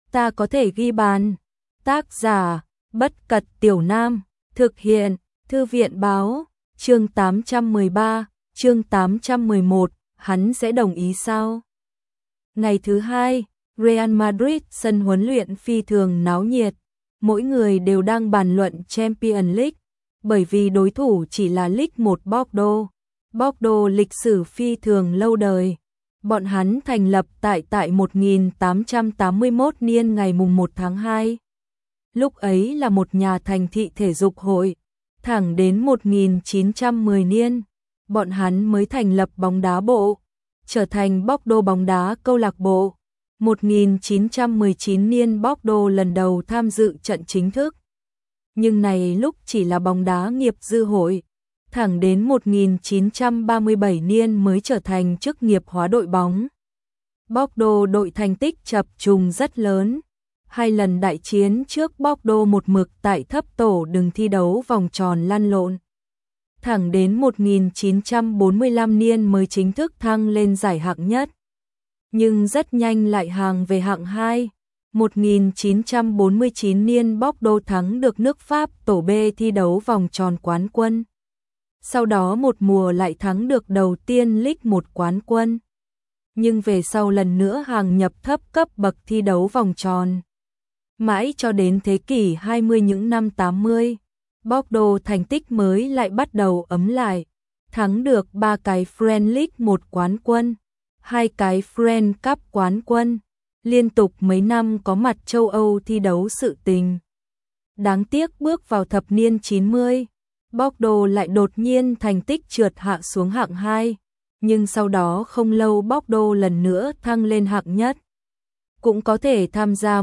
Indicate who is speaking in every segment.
Speaker 1: ta có thể ghi bàn. Tác giả, Bất Cật Tiểu Nam, thực hiện, Thư viện Báo, chương 813, chương 811, hắn sẽ đồng ý sao? Ngày thứ hai, Real Madrid sân huấn luyện phi thường náo nhiệt, mỗi người đều đang bàn luận Champions League, bởi vì đối thủ chỉ là Ligue 1 Bordeaux. Bordeaux lịch sử phi thường lâu đời. Bọn hắn thành lập tại 1881 niên ngày mùng 1 tháng 2. Lúc ấy là một nhà thành thị thể dục hội, thẳng đến 1910 niên, bọn hắn mới thành lập bóng đá bộ, trở thành Bordeaux bóng đá câu lạc bộ. 1919 niên Bordeaux lần đầu tham dự trận chính thức. Nhưng này lúc chỉ là bóng đá nghiệp dư hội, thẳng đến 1937 niên mới trở thành chức nghiệp hóa đội bóng. Bordeaux đội thành tích chập trùng rất lớn. 2 lần đại chiến trước Bordeaux một mực tại thấp tổ đừng thi đấu vòng tròn lăn lộn. Thẳng đến 1945 niên mới chính thức thăng lên giải hạng nhất. Nhưng rất nhanh lại hàng về hạng 2. 1949 niên Bordeaux thắng được nước Pháp tổ B thi đấu vòng tròn quán quân. Sau đó một mùa lại thắng được đầu tiên Ligue 1 quán quân. Nhưng về sau lần nữa hàng nhập thấp cấp bậc thi đấu vòng tròn. Mãi cho đến thế kỷ 20 những năm 80, Bordeaux thành tích mới lại bắt đầu ấm lại, thắng được 3 cái French League 1 quán quân, 2 cái French Cup quán quân, liên tục mấy năm có mặt châu Âu thi đấu sự tình. Đáng tiếc bước vào thập niên 90, Bordeaux lại đột nhiên thành tích trượt hạ xuống hạng 2, nhưng sau đó không lâu Bordeaux lần nữa thăng lên hạng nhất. Cũng có thể tham gia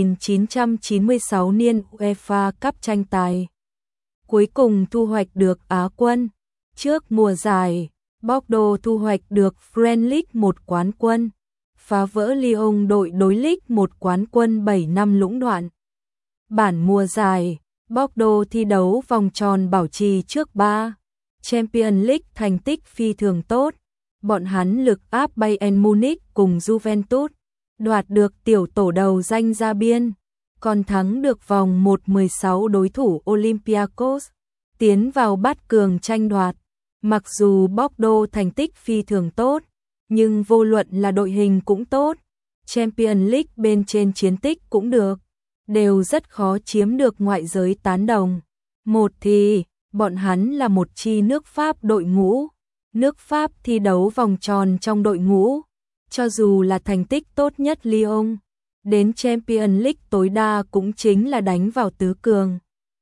Speaker 1: 1996 niên UEFA Cup tranh tài. Cuối cùng thu hoạch được Á quân. Trước mùa giải, Bordeaux thu hoạch được French League 1 quán quân, phá vỡ Lyon đội đối League 1 quán quân 7 năm lũng đoạn. Bản mùa giải, Bordeaux thi đấu vòng tròn bảo trì trước 3 Champions League thành tích phi thường tốt. Bọn hắn lực áp Bayern Munich cùng Juventus, đoạt được tiểu tổ đầu danh ra biên, còn thắng được vòng 1/16 đối thủ Olympiacos, tiến vào bát cường tranh đoạt. Mặc dù Bordeaux thành tích phi thường tốt, nhưng vô luận là đội hình cũng tốt, Champions League bên trên chiến tích cũng được, đều rất khó chiếm được ngoại giới tán đồng. Một thì, bọn hắn là một chi nước Pháp đội ngũ, nước Pháp thi đấu vòng tròn trong đội ngũ, cho dù là thành tích tốt nhất Lyon, đến Champions League tối đa cũng chính là đánh vào tứ cường.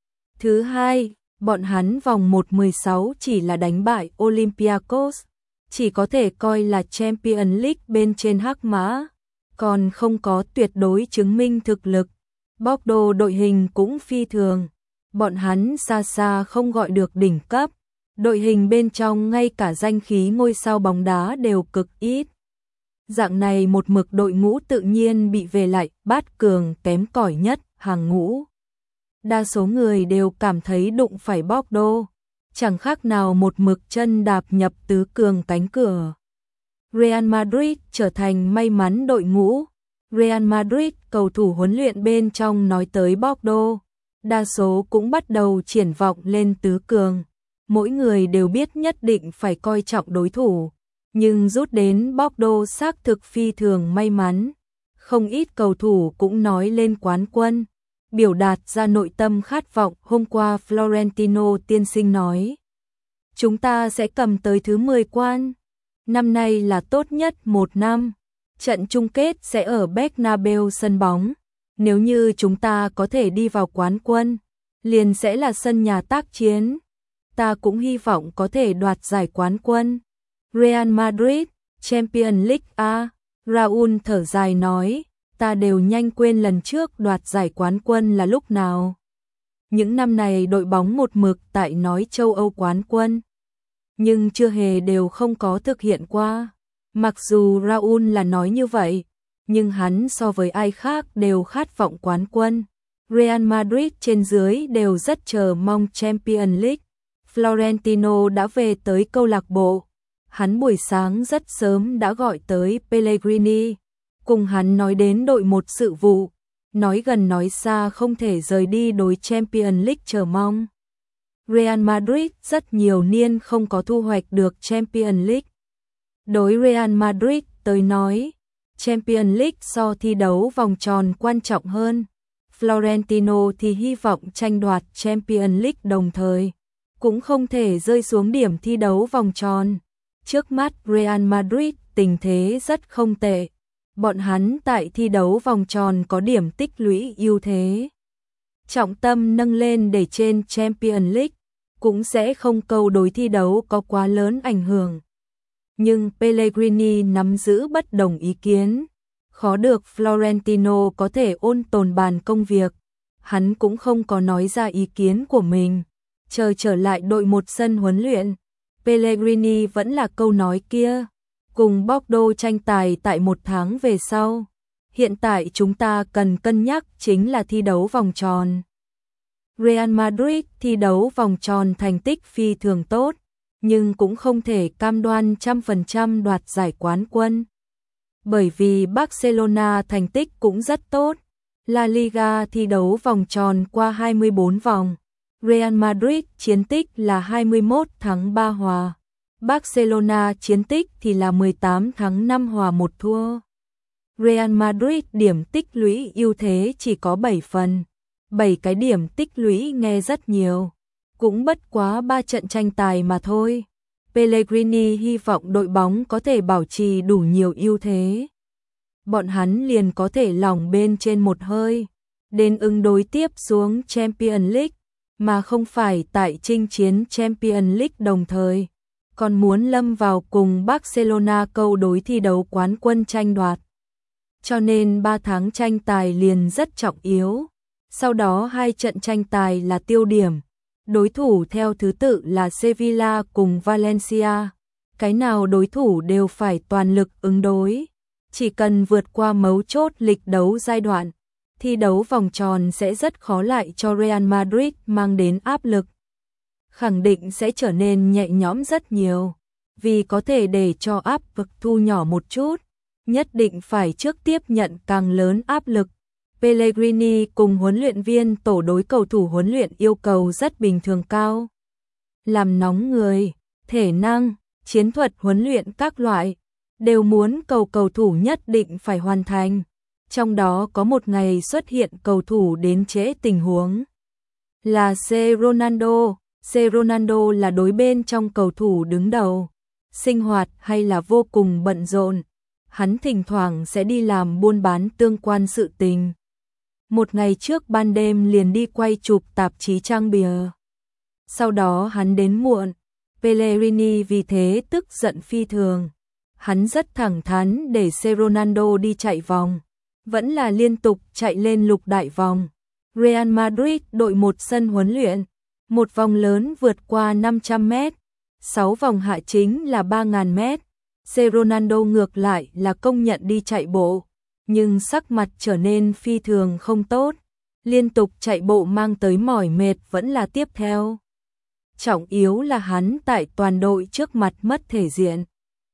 Speaker 1: Thứ hai, bọn hắn vòng 1/16 chỉ là đánh bại Olympiacos, chỉ có thể coi là Champions League bên trên hắc mã, còn không có tuyệt đối chứng minh thực lực. Bordeaux đội hình cũng phi thường, bọn hắn xa xa không gọi được đỉnh cấp, đội hình bên trong ngay cả danh khí ngôi sao bóng đá đều cực ít. Dạng này một mực đội ngũ tự nhiên bị về lại bát cường kém cỏi nhất hàng ngũ. Đa số người đều cảm thấy đụng phải Bordeaux, chẳng khác nào một mực chân đạp nhập tứ cường cánh cửa. Real Madrid trở thành may mắn đội ngũ. Real Madrid cầu thủ huấn luyện bên trong nói tới Bordeaux, đa số cũng bắt đầu triển vọng lên tứ cường. Mỗi người đều biết nhất định phải coi trọng đối thủ, nhưng rút đến Bordeaux xác thực phi thường may mắn. Không ít cầu thủ cũng nói lên quán quân, biểu đạt ra nội tâm khát vọng. Hôm qua Florentino tiên sinh nói, chúng ta sẽ cầm tới thứ 10 quan. Năm nay là tốt nhất một năm. Trận chung kết sẽ ở Bernabeu sân bóng. Nếu như chúng ta có thể đi vào quán quân, liền sẽ là sân nhà tác chiến. Ta cũng hy vọng có thể đoạt giải quán quân. Real Madrid, Champions League A. Raúl thở dài nói, ta đều nhanh quên lần trước đoạt giải quán quân là lúc nào. Những năm này đội bóng một mực tại nói châu Âu quán quân, nhưng chưa hề đều không có thực hiện qua. Mặc dù Raúl là nói như vậy, nhưng hắn so với ai khác đều khát vọng quán quân. Real Madrid trên dưới đều rất chờ mong Champions League. Florentino đã về tới câu lạc bộ. Hắn buổi sáng rất sớm đã gọi tới Pellegrini, cùng hắn nói đến đội một sự vụ. nói gần nói xa không thể rời đi đối Champions League chờ mong. Real Madrid rất nhiều niên không có thu hoạch được Champions League. Đối Real Madrid tới nói, Champions League so thi đấu vòng tròn quan trọng hơn. Florentino thì hy vọng tranh đoạt Champions League đồng thời, cũng không thể rơi xuống điểm thi đấu vòng tròn. Trước mắt Real Madrid tình thế rất không tệ. Bọn hắn tại thi đấu vòng tròn có điểm tích lũy ưu thế. Trọng tâm nâng lên để trên Champions League, cũng sẽ không câu đối thi đấu có quá lớn ảnh hưởng. Nhưng Pellegrini nắm giữ bất đồng ý kiến. Khó được Florentino có thể ôn tồn bàn công việc. Hắn cũng không có nói ra ý kiến của mình. Chờ trở lại đội một sân huấn luyện, Pellegrini vẫn là câu nói kia. Cùng Bordeaux tranh tài tại 1 tháng về sau. Hiện tại chúng ta cần cân nhắc chính là thi đấu vòng tròn. Real Madrid thi đấu vòng tròn thành tích phi thường tốt, nhưng cũng không thể cam đoan 100% đoạt giải quán quân. Bởi vì Barcelona thành tích cũng rất tốt. La Liga thi đấu vòng tròn qua 24 vòng. Real Madrid chiến tích là 21 thắng 3 hòa. Barcelona chiến tích thì là 18 thắng 5 hòa 1 thua. Real Madrid điểm tích lũy ưu thế chỉ có 7 phần. 7 cái điểm tích lũy nghe rất nhiều. Cũng bất quá 3 trận tranh tài mà thôi. Pellegrini hy vọng đội bóng có thể bảo trì đủ nhiều ưu thế. Bọn hắn liền có thể lỏng bên trên một hơi. Đến ứng đối tiếp xuống Champions League, mà không phải tại chinh chiến Champions League đồng thời. Còn muốn lâm vào cùng Barcelona câu đối thi đấu quán quân tranh đoạt. Cho nên 3 tháng tranh tài liền rất trọng yếu. Sau đó 2 trận tranh tài là tiêu điểm. Đối thủ theo thứ tự là Sevilla cùng Valencia. Cái nào đối thủ đều phải toàn lực ứng đối. Chỉ cần vượt qua mấu chốt lịch đấu giai đoạn, thi đấu vòng tròn sẽ rất khó lại cho Real Madrid mang đến áp lực. Khẳng định sẽ trở nên nhẹ nhõm rất nhiều. Vì có thể để cho áp lực thu nhỏ một chút, nhất định phải trước tiếp nhận càng lớn áp lực. Pellegrini cùng huấn luyện viên tổ đối cầu thủ huấn luyện yêu cầu rất bình thường cao. Làm nóng người, thể năng, chiến thuật huấn luyện các loại, đều muốn cầu thủ nhất định phải hoàn thành. Trong đó có một ngày xuất hiện cầu thủ đến trễ tình huống. Là C. Ronaldo. C. Ronaldo là đối bên trong cầu thủ đứng đầu. Sinh hoạt hay là vô cùng bận rộn. Hắn thỉnh thoảng sẽ đi làm buôn bán tương quan sự tình. Một ngày trước ban đêm liền đi quay chụp tạp chí trang bìa. Sau đó hắn đến muộn. Pellegrini vì thế tức giận phi thường. Hắn rất thẳng thắn để C. Ronaldo đi chạy vòng. Vẫn là liên tục chạy lên lục đại vòng. Real Madrid đội một sân huấn luyện. Một vòng lớn vượt qua 500 mét. 6 vòng hạ chính là 3.000 mét. C. Ronaldo ngược lại là công nhận đi chạy bộ. Nhưng sắc mặt trở nên phi thường không tốt. Liên tục chạy bộ mang tới mỏi mệt vẫn là tiếp theo. Trọng yếu là hắn tại toàn đội trước mặt mất thể diện.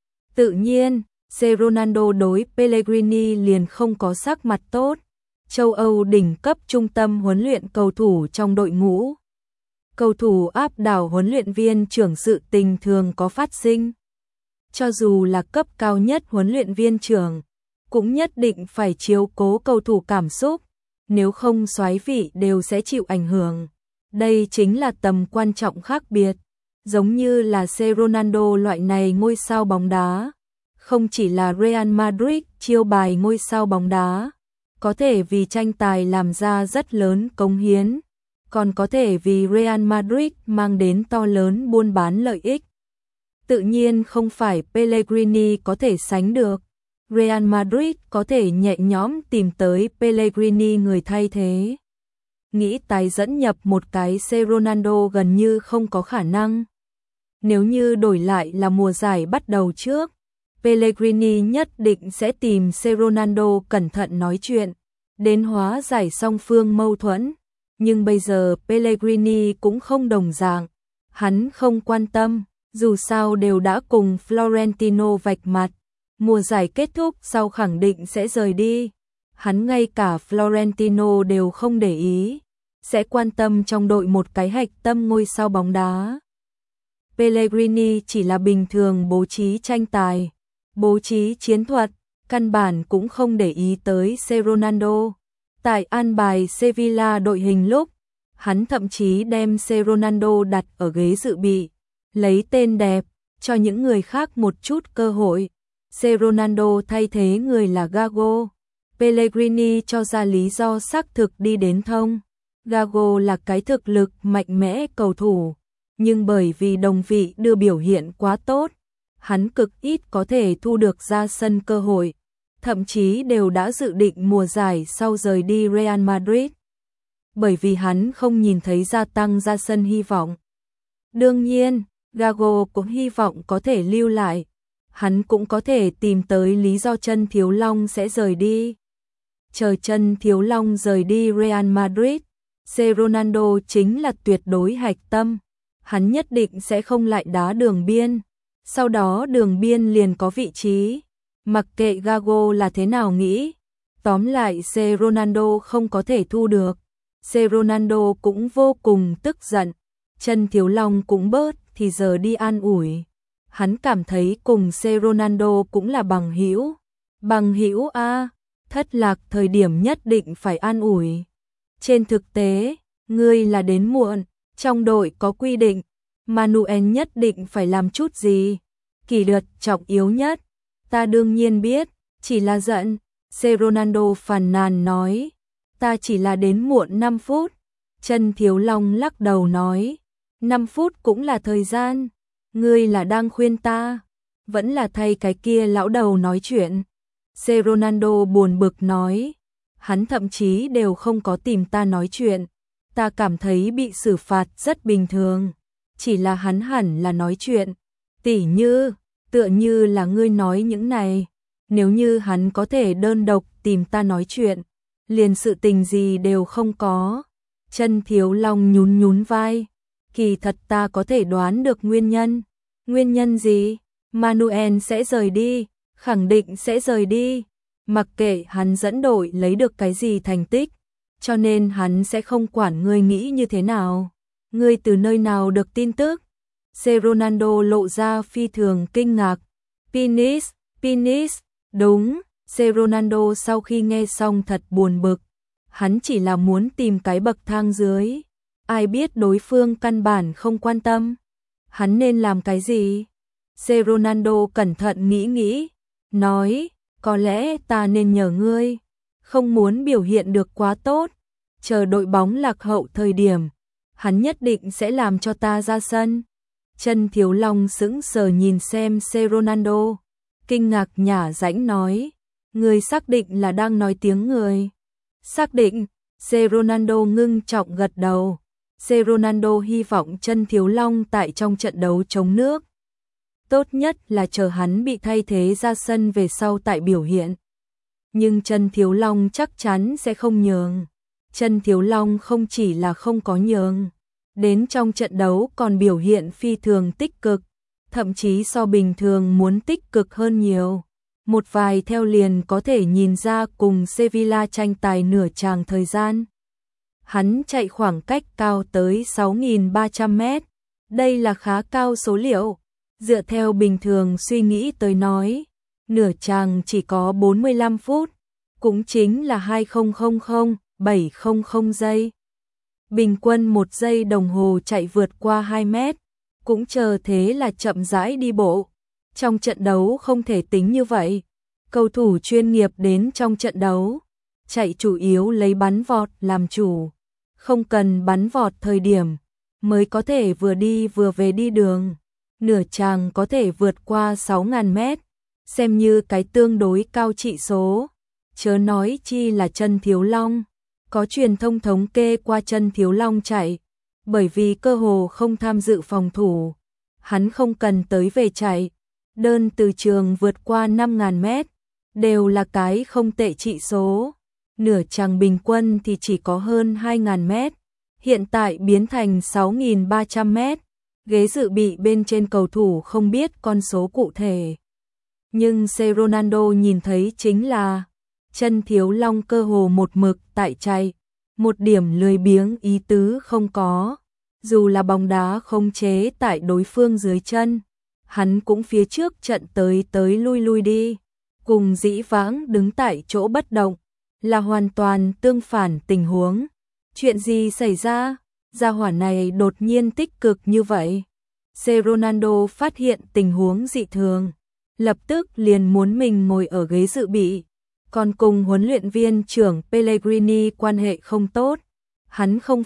Speaker 1: Tự nhiên, C. Ronaldo đối Pellegrini liền không có sắc mặt tốt. Châu Âu đỉnh cấp trung tâm huấn luyện cầu thủ trong đội ngũ. Cầu thủ áp đảo huấn luyện viên trưởng sự tình thường có phát sinh. Cho dù là cấp cao nhất huấn luyện viên trưởng, cũng nhất định phải chiếu cố cầu thủ cảm xúc, nếu không soái vị đều sẽ chịu ảnh hưởng. Đây chính là tầm quan trọng khác biệt, giống như là C. Ronaldo loại này ngôi sao bóng đá. Không chỉ là Real Madrid chiêu bài ngôi sao bóng đá, có thể vì tranh tài làm ra rất lớn cống hiến, còn có thể vì Real Madrid mang đến to lớn buôn bán lợi ích. Tự nhiên không phải Pellegrini có thể sánh được. Real Madrid có thể nhẹ nhõm tìm tới Pellegrini người thay thế. Nghĩ tái dẫn nhập một cái C. Ronaldo gần như không có khả năng. Nếu như đổi lại là mùa giải bắt đầu trước, Pellegrini nhất định sẽ tìm C. Ronaldo cẩn thận nói chuyện, đến hóa giải song phương mâu thuẫn. Nhưng bây giờ Pellegrini cũng không đồng dạng. Hắn không quan tâm, dù sao đều đã cùng Florentino vạch mặt. Mùa giải kết thúc sau khẳng định sẽ rời đi. hắn ngay cả Florentino đều không để ý, sẽ quan tâm trong đội một cái hạch tâm ngôi sao bóng đá. Pellegrini chỉ là bình thường bố trí tranh tài, bố trí chiến thuật, căn bản cũng không để ý tới Ronaldo. Tại an bài Sevilla đội hình lúc, hắn thậm chí đem Ronaldo đặt ở ghế dự bị, lấy tên đẹp, cho những người khác một chút cơ hội. Ronaldo thay thế người là Gago. Pellegrini cho ra lý do xác thực đi đến thông. Gago là cái thực lực mạnh mẽ cầu thủ, nhưng bởi vì đồng vị đưa biểu hiện quá tốt, hắn cực ít có thể thu được ra sân cơ hội, thậm chí đều đã dự định mùa giải sau rời đi Real Madrid, bởi vì hắn không nhìn thấy gia tăng ra sân hy vọng. Đương nhiên, Gago cũng hy vọng có thể lưu lại, hắn cũng có thể tìm tới lý do chân Thiếu Long sẽ rời đi. Chờ chân Thiếu Long rời đi Real Madrid, Ronaldo chính là tuyệt đối hạch tâm, hắn nhất định sẽ không lại đá đường biên, sau đó đường biên liền có vị trí, mặc kệ Gago là thế nào nghĩ. Tóm lại Ronaldo không có thể thu được, Ronaldo cũng vô cùng tức giận, chân Thiếu Long cũng bớt thì giờ đi an ủi. Hắn cảm thấy cùng Ronaldo cũng là bằng hữu. Bằng hữu a, thất lạc thời điểm nhất định phải an ủi. Trên thực tế, ngươi là đến muộn, trong đội có quy định, Manuel nhất định phải làm chút gì. Kỷ luật trọng yếu nhất, ta đương nhiên biết, chỉ là giận. Ronaldo phàn nàn nói, ta chỉ là đến muộn 5 phút. Chân Thiếu Long lắc đầu nói, 5 phút cũng là thời gian. Ngươi là đang khuyên ta, vẫn là thay cái kia lão đầu nói chuyện. Ronaldo buồn bực nói, hắn thậm chí đều không có tìm ta nói chuyện, ta cảm thấy bị xử phạt rất bình thường, chỉ là hắn hẳn là nói chuyện, tỉ như, tựa như là ngươi nói những này, nếu như hắn có thể đơn độc tìm ta nói chuyện, liền sự tình gì đều không có. Chân Thiếu Long nhún nhún vai, kỳ thật ta có thể đoán được nguyên nhân. Nguyên nhân gì? Manuel sẽ rời đi, khẳng định sẽ rời đi, mặc kệ hắn dẫn đội lấy được cái gì thành tích, cho nên hắn sẽ không quản ngươi nghĩ như thế nào. Ngươi từ nơi nào được tin tức? Ronaldo lộ ra phi thường kinh ngạc. Phoenix, đúng. Ronaldo sau khi nghe xong thật buồn bực, hắn chỉ là muốn tìm cái bậc thang dưới, ai biết đối phương căn bản không quan tâm. Hắn nên làm cái gì? Ronaldo cẩn thận nghĩ, nói, có lẽ ta nên nhờ ngươi, không muốn biểu hiện được quá tốt, chờ đội bóng lạc hậu thời điểm, hắn nhất định sẽ làm cho ta ra sân. Chân Thiếu Long sững sờ nhìn xem Ronaldo, kinh ngạc nhả rãnh nói, ngươi xác định là đang nói tiếng người? Xác định. Ronaldo ngưng trọng gật đầu. Ronaldo hy vọng chân Thiếu Long tại trong trận đấu chống nước. Tốt nhất là chờ hắn bị thay thế ra sân về sau tại biểu hiện. Nhưng chân Thiếu Long chắc chắn sẽ không nhường. Chân Thiếu Long không chỉ là không có nhường, đến trong trận đấu còn biểu hiện phi thường tích cực, thậm chí so bình thường muốn tích cực hơn nhiều. Một vài theo liền có thể nhìn ra cùng Sevilla tranh tài nửa chàng thời gian. Hắn chạy khoảng cách cao tới 6.300 mét. Đây là khá cao số liệu. Dựa theo bình thường suy nghĩ tới nói, nửa chàng chỉ có 45 phút, cũng chính là 2000-700 giây. Bình quân 1 giây đồng hồ chạy vượt qua 2 mét, cũng chờ thế là chậm rãi đi bộ. Trong trận đấu không thể tính như vậy. Cầu thủ chuyên nghiệp đến trong trận đấu, chạy chủ yếu lấy bắn vọt làm chủ, không cần bắn vọt thời điểm, mới có thể vừa đi vừa về đi đường. Nửa chàng có thể vượt qua 6.000 mét, xem như cái tương đối cao trị số. Chớ nói chi là chân Thiếu Long, có truyền thông thống kê qua chân Thiếu Long chạy, bởi vì cơ hồ không tham dự phòng thủ, hắn không cần tới về chạy, đơn từ trường vượt qua 5.000 mét, đều là cái không tệ trị số. Nửa chàng bình quân thì chỉ có hơn 2.000 mét, hiện tại biến thành 6.300 mét. Ghế dự bị bên trên cầu thủ không biết con số cụ thể. Nhưng Ronaldo nhìn thấy chính là Chân Thiếu Long cơ hồ một mực tại chạy, một điểm lười biếng ý tứ không có. Dù là bóng đá không chế tại đối phương dưới chân, hắn cũng phía trước trận tới lui đi, cùng dĩ vãng đứng tại chỗ bất động, là hoàn toàn tương phản tình huống. Chuyện gì xảy ra? Gia hỏa này đột nhiên tích cực như vậy. Ronaldo phát hiện tình huống dị thường, lập tức liền muốn mình ngồi ở ghế dự bị, còn cùng huấn luyện viên trưởng Pellegrini quan hệ không tốt. Hắn không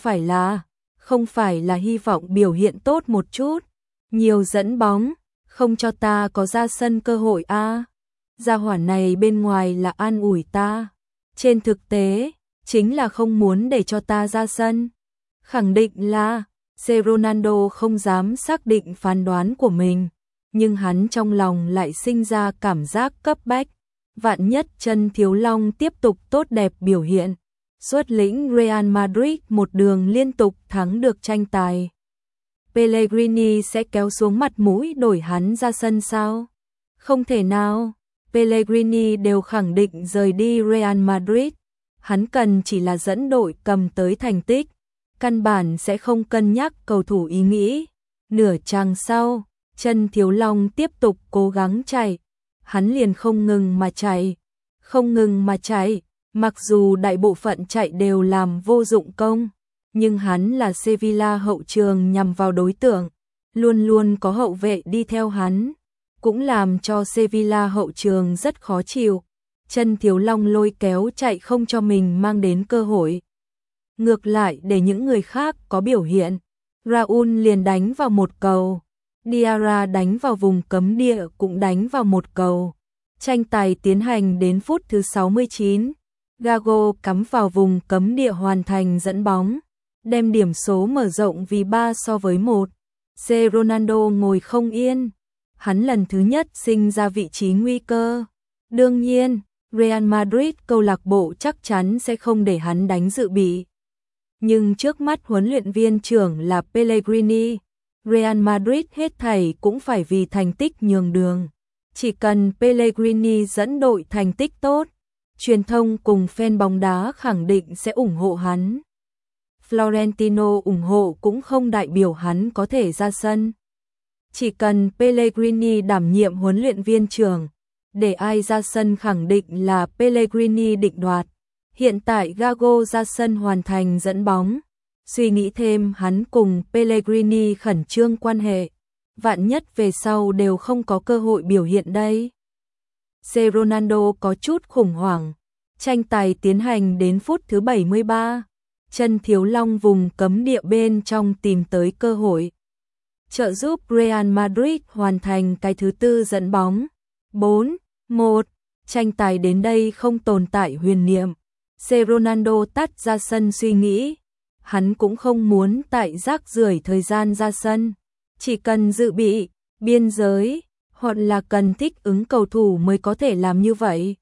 Speaker 1: phải là hy vọng biểu hiện tốt một chút, nhiều dẫn bóng, không cho ta có ra sân cơ hội a. Gia hỏa này bên ngoài là an ủi ta, trên thực tế chính là không muốn để cho ta ra sân. Khẳng định là Ronaldo không dám xác định phán đoán của mình, nhưng hắn trong lòng lại sinh ra cảm giác cấp bách. Vạn nhất Chân Thiếu Long tiếp tục tốt đẹp biểu hiện, xuất lĩnh Real Madrid một đường liên tục thắng được tranh tài, Pellegrini sẽ kéo xuống mặt mũi đổi hắn ra sân sao? Không thể nào, Pellegrini đều khẳng định rời đi Real Madrid, hắn cần chỉ là dẫn đội cầm tới thành tích, căn bản sẽ không cân nhắc cầu thủ ý nghĩ. Nửa chặng sau, Chân Thiếu Long tiếp tục cố gắng chạy, hắn liền không ngừng mà chạy, mặc dù đại bộ phận chạy đều làm vô dụng công, nhưng hắn là Sevilla hậu trường nhằm vào đối tượng, luôn luôn có hậu vệ đi theo hắn, cũng làm cho Sevilla hậu trường rất khó chịu. Chân Thiếu Long lôi kéo chạy không cho mình mang đến cơ hội, ngược lại để những người khác có biểu hiện. Raúl liền đánh vào một cầu, Diarra đánh vào vùng cấm địa cũng đánh vào một cầu. Tranh tài tiến hành đến phút thứ 69, Gago cắm vào vùng cấm địa hoàn thành dẫn bóng, đem điểm số mở rộng vì 3-1. Ronaldo ngồi không yên, hắn lần thứ nhất sinh ra vị trí nguy cơ. Đương nhiên, Real Madrid câu lạc bộ chắc chắn sẽ không để hắn đánh dự bị. Nhưng trước mắt huấn luyện viên trưởng là Pellegrini, Real Madrid hết thảy cũng phải vì thành tích nhường đường. Chỉ cần Pellegrini dẫn đội thành tích tốt, truyền thông cùng fan bóng đá khẳng định sẽ ủng hộ hắn. Florentino ủng hộ cũng không đại biểu hắn có thể ra sân. Chỉ cần Pellegrini đảm nhiệm huấn luyện viên trưởng, để ai ra sân khẳng định là Pellegrini định đoạt. Hiện tại Gago ra sân hoàn thành dẫn bóng, suy nghĩ thêm hắn cùng Pellegrini khẩn trương quan hệ, vạn nhất về sau đều không có cơ hội biểu hiện đây. Ronaldo có chút khủng hoảng, tranh tài tiến hành đến phút thứ 73, Chân Thiếu Long vùng cấm địa bên trong tìm tới cơ hội, trợ giúp Real Madrid hoàn thành cái thứ tư dẫn bóng. 4-1, tranh tài đến đây không tồn tại huyền niệm. Ronaldo tắt ra sân suy nghĩ, hắn cũng không muốn tại rác rưởi thời gian ra sân, chỉ cần dự bị, biên giới, hoặc là cần thích ứng cầu thủ mới có thể làm như vậy.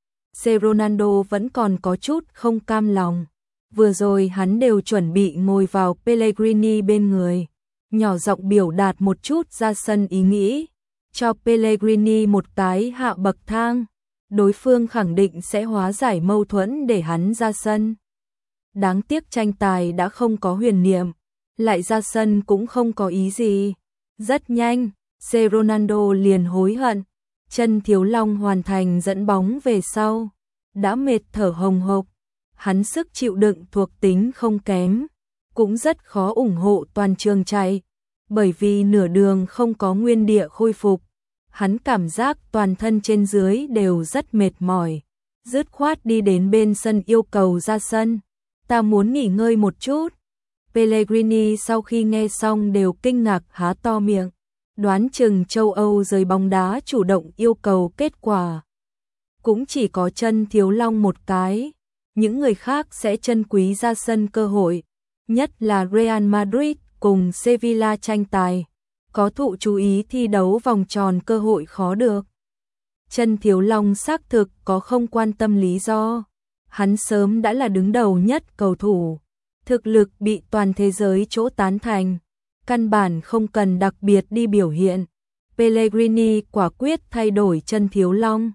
Speaker 1: Ronaldo vẫn còn có chút không cam lòng, vừa rồi hắn đều chuẩn bị ngồi vào Pellegrini bên người, nhỏ giọng biểu đạt một chút ra sân ý nghĩ, cho Pellegrini một cái hạ bậc thang. Đối phương khẳng định sẽ hóa giải mâu thuẫn để hắn ra sân. Đáng tiếc tranh tài đã không có huyền niệm, lại ra sân cũng không có ý gì. Rất nhanh, Ronaldo liền hối hận. Chân Thiếu Long hoàn thành dẫn bóng về sau, đã mệt thở hồng hộc. Hắn sức chịu đựng thuộc tính không kém, cũng rất khó ủng hộ toàn trường chạy, bởi vì nửa đường không có nguyên địa khôi phục. Hắn cảm giác toàn thân trên dưới đều rất mệt mỏi, dứt khoát đi đến bên sân yêu cầu ra sân. Ta muốn nghỉ ngơi một chút. Pellegrini sau khi nghe xong đều kinh ngạc há to miệng, đoán chừng châu Âu giới bóng đá chủ động yêu cầu kết quả. Cũng chỉ có Chân Thiếu Long một cái, những người khác sẽ trân quý ra sân cơ hội, nhất là Real Madrid cùng Sevilla tranh tài. Có thụ chú ý thi đấu vòng tròn cơ hội khó được. Chân Thiếu Long xác thực có không quan tâm lý do. Hắn sớm đã là đứng đầu nhất cầu thủ, thực lực bị toàn thế giới chỗ tán thành, căn bản không cần đặc biệt đi biểu hiện. Pellegrini quả quyết thay đổi Chân Thiếu Long,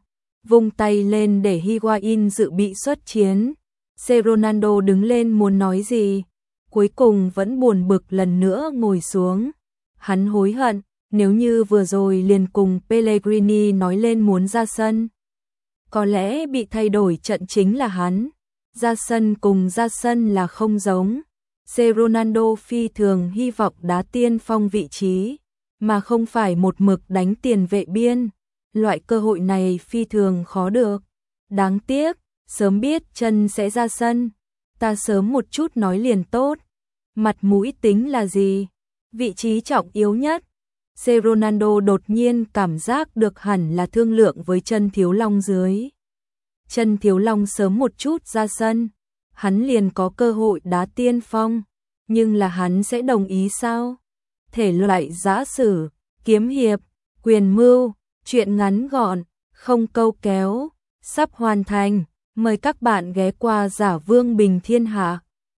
Speaker 1: vung tay lên để Higuain dự bị xuất chiến. Ronaldo đứng lên muốn nói gì, cuối cùng vẫn buồn bực lần nữa ngồi xuống. Hắn hối hận, nếu như vừa rồi liền cùng Pellegrini nói lên muốn ra sân, có lẽ bị thay đổi trận chính là hắn. Ra sân cùng ra sân là không giống. Ronaldo phi thường hy vọng đá tiên phong vị trí, mà không phải một mực đánh tiền vệ biên. Loại cơ hội này phi thường khó được. Đáng tiếc, sớm biết chân sẽ ra sân, ta sớm một chút nói liền tốt. Mặt mũi tính là gì? Vị trí trọng yếu nhất. Ronaldo đột nhiên cảm giác được hẳn là thương lượng với Chân Thiếu Long dưới. Chân Thiếu Long sớm một chút ra sân, hắn liền có cơ hội đá tiên phong, nhưng là hắn sẽ đồng ý sao? Thể loại giã sử, kiếm hiệp, quyền mưu, truyện ngắn gọn, không câu kéo, sắp hoàn thành. Mời các bạn ghé qua Giả Vương Bình Thiên Hạ.